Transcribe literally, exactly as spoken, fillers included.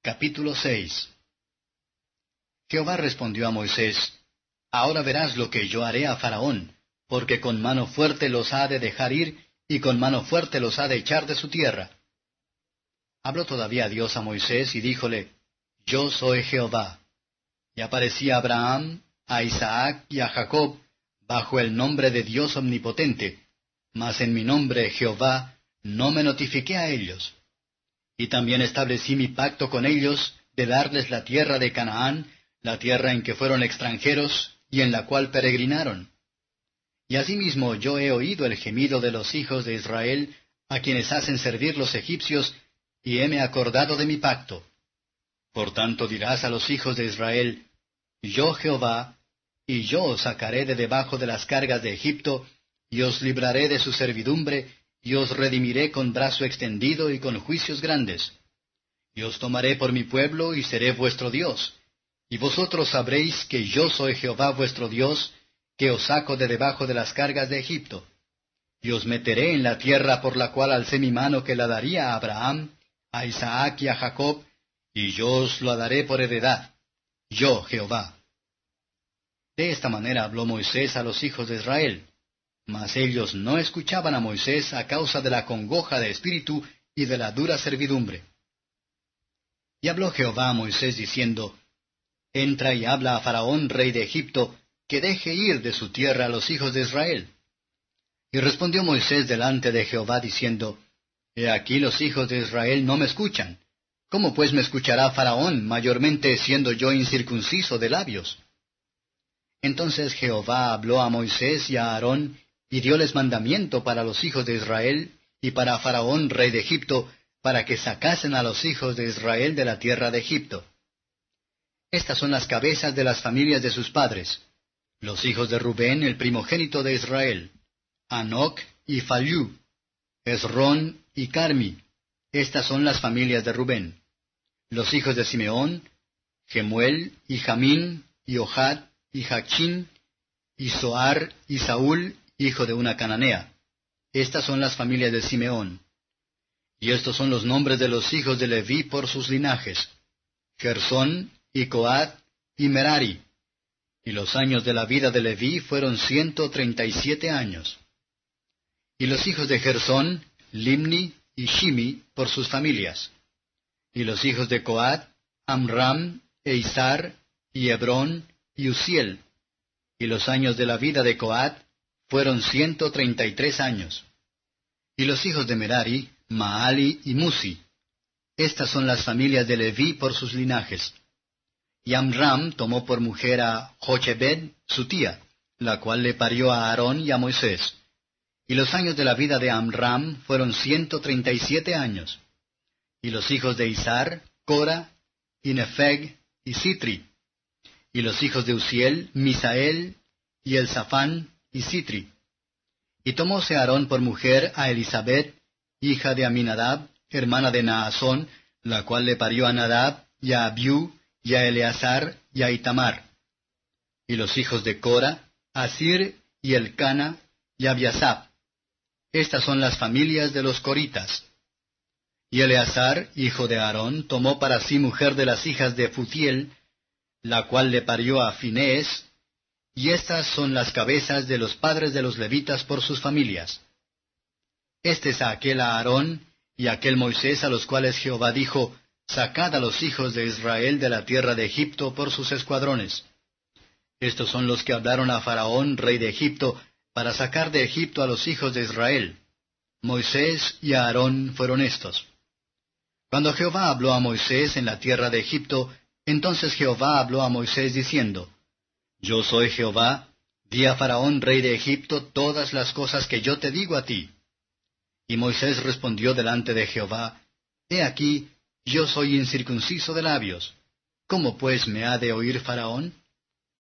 Capítulo seis. Jehová respondió a Moisés, Ahora verás lo que yo haré a Faraón, porque con mano fuerte los ha de dejar ir, y con mano fuerte los ha de echar de su tierra. Habló todavía Dios a Moisés, y díjole, Yo soy Jehová. Y aparecía a Abraham, a Isaac y a Jacob, bajo el nombre de Dios omnipotente, mas en mi nombre, Jehová, no me notifiqué a ellos. Y también establecí mi pacto con ellos, de darles la tierra de Canaán, la tierra en que fueron extranjeros, y en la cual peregrinaron. Y asimismo yo he oído el gemido de los hijos de Israel, a quienes hacen servir los egipcios, y heme acordado de mi pacto. Por tanto dirás a los hijos de Israel, Yo Jehová, y yo os sacaré de debajo de las cargas de Egipto, y os libraré de su servidumbre, y os redimiré con brazo extendido y con juicios grandes. Y os tomaré por mi pueblo, y seré vuestro Dios. Y vosotros sabréis que yo soy Jehová vuestro Dios, que os saco de debajo de las cargas de Egipto. Y os meteré en la tierra por la cual alcé mi mano que la daría a Abraham, a Isaac y a Jacob, y yo os la daré por heredad. Yo, Jehová. De esta manera habló Moisés a los hijos de Israel. Mas ellos no escuchaban a Moisés a causa de la congoja de espíritu y de la dura servidumbre. Y habló Jehová a Moisés diciendo, Entra y habla a Faraón, rey de Egipto, que deje ir de su tierra a los hijos de Israel. Y respondió Moisés delante de Jehová diciendo, He aquí los hijos de Israel no me escuchan. ¿Cómo pues me escuchará Faraón, mayormente siendo yo incircunciso de labios? Entonces Jehová habló a Moisés y a Aarón, y dióles mandamiento para los hijos de Israel, y para Faraón, rey de Egipto, para que sacasen a los hijos de Israel de la tierra de Egipto. Estas son las cabezas de las familias de sus padres. Los hijos de Rubén, el primogénito de Israel, Anoc y Falú, Esrón y Carmi. Estas son las familias de Rubén. Los hijos de Simeón, Gemuel y Jamín y Ohad y Jachín y Zoar y Saúl, hijo de una cananea. Estas son las familias de Simeón. Y estos son los nombres de los hijos de Leví por sus linajes: Gersón y Coat y Merari. Y los años de la vida de Leví fueron ciento treinta y siete años. Y los hijos de Gersón, Limni y Shimi por sus familias. Y los hijos de Coat, Amram, e Izar, y Hebrón, y Uziel. Y los años de la vida de Coat fueron ciento treinta y tres años. Y los hijos de Merari, Maali y Musi. Estas son las familias de Leví por sus linajes. Y Amram tomó por mujer a Jochebed, su tía, la cual le parió a Aarón y a Moisés. Y los años de la vida de Amram fueron ciento treinta y siete años. Y los hijos de Izar, Cora, y Nefeg, y Sitri. Y los hijos de Uziel, Misael, y Elzafán, y Sitri. Y tomóse Aarón por mujer a Elisabet, hija de Aminadab, hermana de Naasón, la cual le parió a Nadab, y a Abiú, y a Eleazar, y a Itamar. Y los hijos de Cora, Asir, y Elcana, y Abiasap. Estas son las familias de los coritas. Y Eleazar, hijo de Aarón, tomó para sí mujer de las hijas de Futiel, la cual le parió a Finés, y estas son las cabezas de los padres de los levitas por sus familias. Este es aquel Aarón y aquel Moisés a los cuales Jehová dijo, Sacad a los hijos de Israel de la tierra de Egipto por sus escuadrones. Estos son los que hablaron a Faraón, rey de Egipto, para sacar de Egipto a los hijos de Israel. Moisés y Aarón fueron estos. Cuando Jehová habló a Moisés en la tierra de Egipto, entonces Jehová habló a Moisés diciendo, Yo soy Jehová, di a Faraón, rey de Egipto, todas las cosas que yo te digo a ti. Y Moisés respondió delante de Jehová, He aquí, yo soy incircunciso de labios. ¿Cómo pues me ha de oír Faraón?